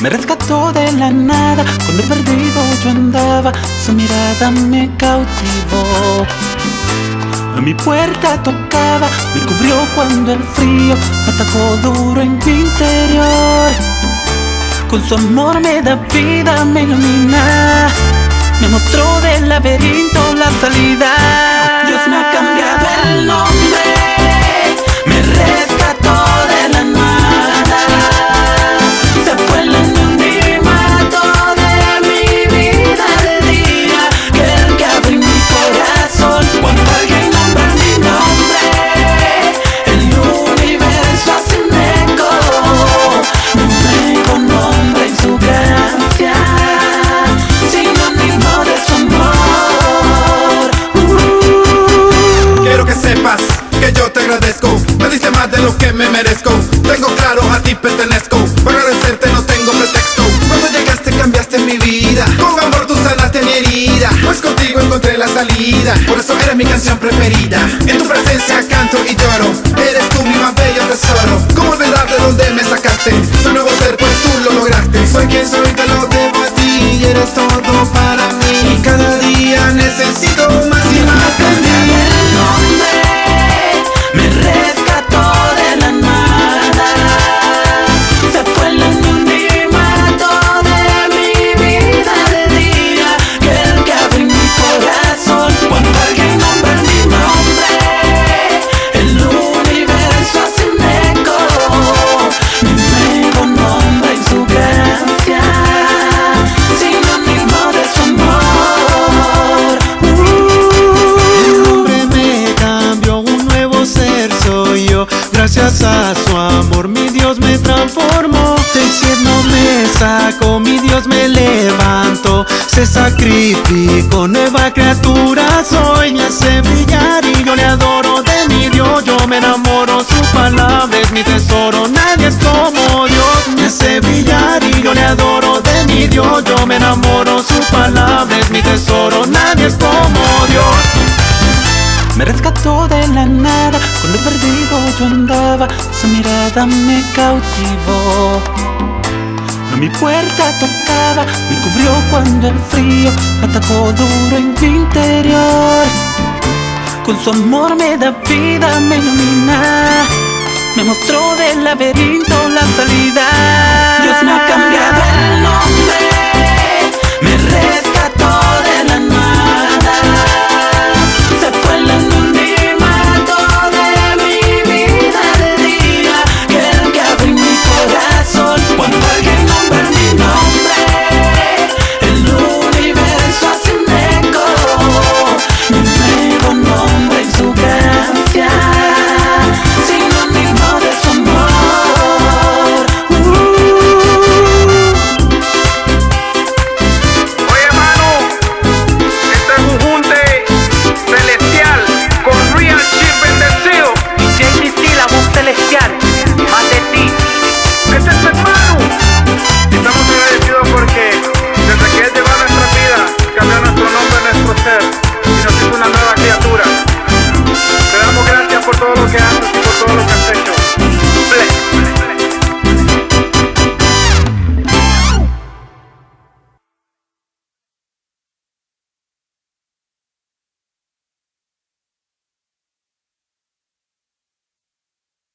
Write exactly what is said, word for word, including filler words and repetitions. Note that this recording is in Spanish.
Me rescató de la nada, cuando perdido yo andaba, su mirada me cautivó. A mi puerta tocaba, me cubrió cuando el frío me atacó duro en mi interior. Con su amor me da vida, me ilumina, me mostró del laberinto la salida. Dios me ha cambiado el nombre, me rescató de la nada. Se fue el anonimato de mi vida del día, que el que abre mi corazón cuando alguien nombra mi nombre. El universo hace un eco, un nuevo nombre en su gracia, sinónimo de su amor. uh. Quiero que sepas que yo te agradezco, me diste más de lo que me merezco. Tengo claro, a ti pertenezco, para agradecerte no tengo pretexto. Cuando llegaste cambiaste mi vida, con amor tú sanaste mi herida, pues contigo encontré la salida. Por eso eres mi canción preferida, en tu presencia canto y lloro. Eres tú mi más bello tesoro, ¿cómo olvidar de dónde me sacaste? Soy nuevo ser pues tú lo lograste. Soy quien soy, te lo debo a ti, y eres todo para mí. Cada día necesito más y más de ti. Me rescató de la nada, se fue el anonimato de mi vida de día, que el que abre mi corazón cuando alguien nombra mi nombre. El universo hace un eco, mi nuevo nombre en su gracia, sinónimo de su amor. uh. El hombre me cambió, un nuevo ser soy yo. Gracias a su amor mi Dios me transformó. Del cielo me sacó, mi Dios me levantó. Se sacrificó, nueva criatura soy. Me hace brillar y yo le adoro. De mi Dios yo me enamoro, su palabra es mi tesoro. Nadie es como Dios, me hace brillar y yo le adoro. De mi Dios yo me enamoro, su palabra es mi tesoro. Nadie es como Dios. Me rescató de la nada, cuando perdido yo andaba, su mirada me cautivó. A mi puerta tocaba, me cubrió cuando el frío me atacó duro en mi interior. Con su amor me da vida, me ilumina, me mostró del laberinto la salida.